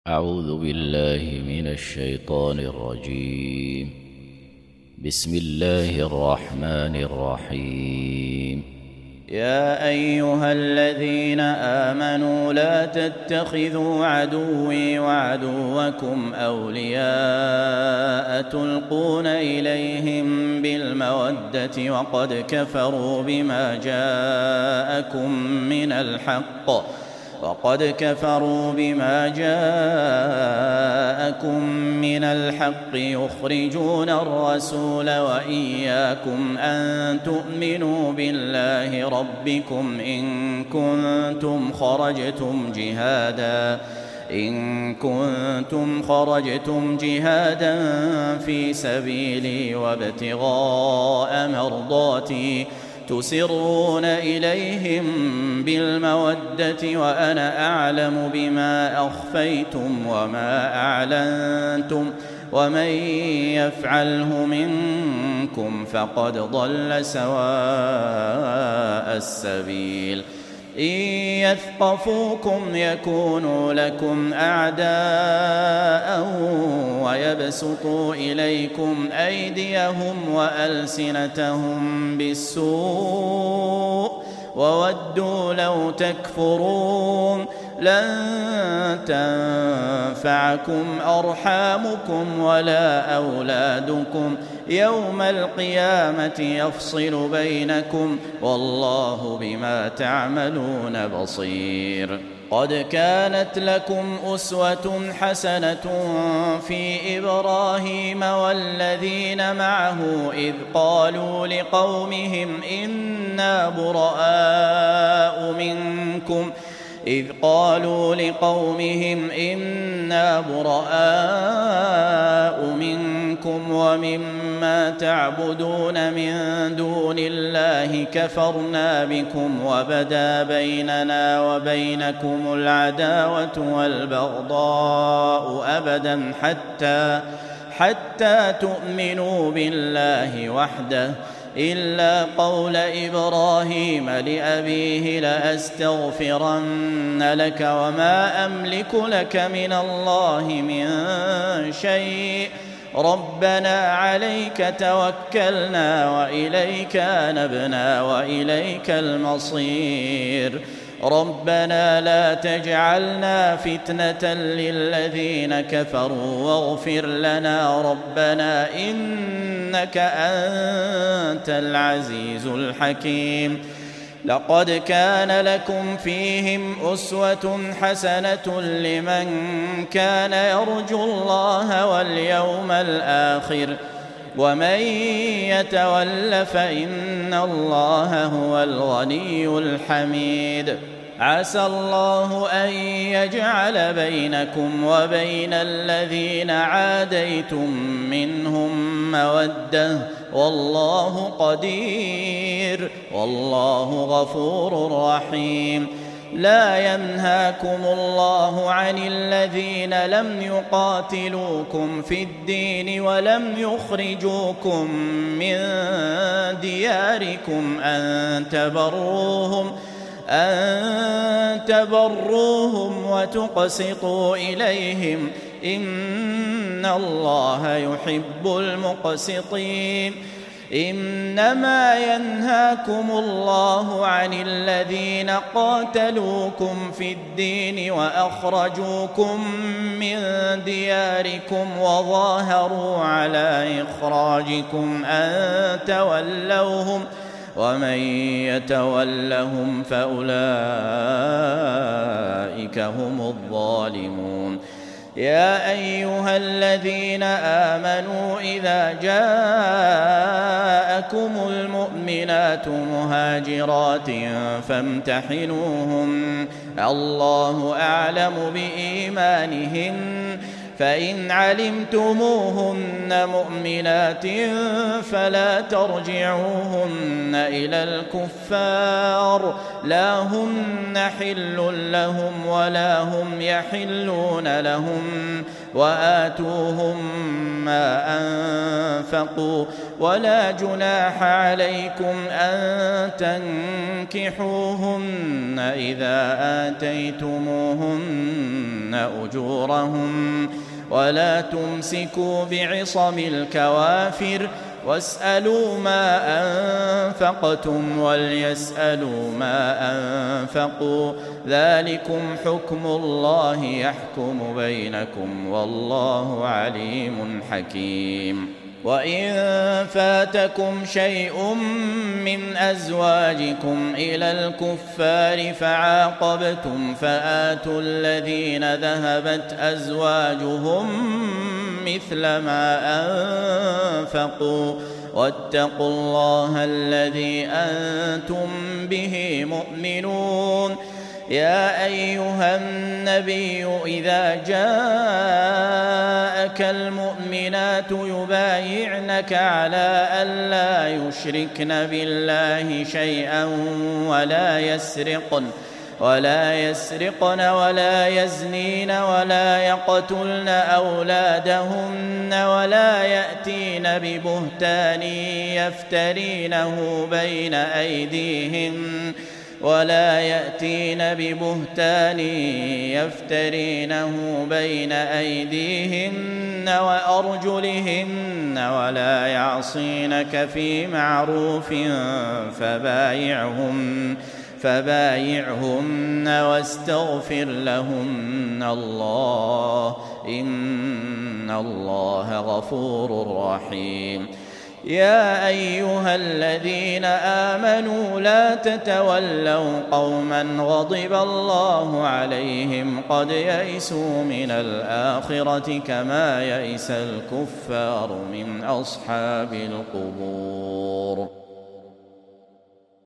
أعوذ بالله من الشيطان الرجيم. بسم الله الرحمن الرحيم. يا أيها الذين آمنوا لا تتخذوا عدوي وعدوكم أولياء تلقون إليهم بالمودة وقد كفروا بما جاءكم من الحق يخرجون الرسول وإياكم أن تؤمنوا بالله ربكم إن كنتم خرجتم جهادا في سبيلي وابتغاء مرضاتي تسرون إليهم بالمودة وأنا أعلم بما أخفيتم وما أعلنتم ومن يفعله منكم فقد ضل سواء السبيل. إن يثقفوكم يكونوا لكم أعداء ويبسطوا إليكم أيديهم وألسنتهم بالسوء وودوا لو تكفرون. لن تنفعكم أرحامكم ولا أولادكم يوم القيامة يفصل بينكم والله بما تعملون بصير. قد كانت لكم أسوة حسنة في إبراهيم والذين معه إذ قالوا لقومهم إنا براء منكم ومما تعبدون من دون الله كفرنا بكم وبدا بيننا وبينكم العداوة والبغضاء أبدا حتى تؤمنوا بالله وحده إلا قول إبراهيم لأبيه لأستغفرن لك وما أملك لك من الله من شيء ربنا عليك توكلنا وإليك أنبنا وإليك المصير. ربنا لا تجعلنا فتنة للذين كفروا واغفر لنا ربنا إنك أنت العزيز الحكيم. لقد كان لكم فيهم أسوة حسنة لمن كان يرجو الله واليوم الآخر ومن يتول فإن الله هو الغني الحميد. عسى الله أن يجعل بينكم وبين الذين عاديتم منهم مودة والله قدير والله غفور رحيم. لا ينهاكم الله عن الذين لم يقاتلوكم في الدين ولم يخرجوكم من دياركم أن تبروهم وتقسطوا إليهم إن الله يحب المقسطين. إنما ينهاكم الله عن الذين قاتلوكم في الدين وأخرجوكم من دياركم وظاهروا على إخراجكم أن تولوهم ومن يتولهم فأولئك هم الظالمون. يا أيها الذين آمنوا إذا جاءكم المؤمنات مهاجرات فامتحنوهن الله أعلم بإيمانهن فإن علمتموهن مؤمنات فلا ترجعوهن إلى الكفار لا هن حل لهم ولا هم يحلون لهم وآتوهم ما أنفقوا ولا جناح عليكم أن تنكحوهن إذا آتيتموهن أجورهم ولا تمسكوا بعصم الكوافر واسألوا ما أنفقتم وليسألوا ما أنفقوا ذلكم حكم الله يحكم بينكم والله عليم حكيم. وإن فاتكم شيء من أزواجكم إلى الكفار فعاقبتم فآتوا الذين ذهبت أزواجهم مثل ما أنفقوا واتقوا الله الذي أنتم به مؤمنون. يا أيها النبي إذا جاءك المؤمنات يبايعنك على ألا يشركن بالله شيئا ولا يسرقن ولا يزنين ولا يقتلن أولادهن ولا يأتين ببهتان يفترينه بين أيديهن وأرجلهن ولا يعصينك في معروف فبايعهن واستغفر لهن الله إن الله غفور رحيم. يا أيها الذين آمنوا لا تتولوا قوما غضب الله عليهم قد يئسوا من الآخرة كما يئس الكفار من أصحاب القبور.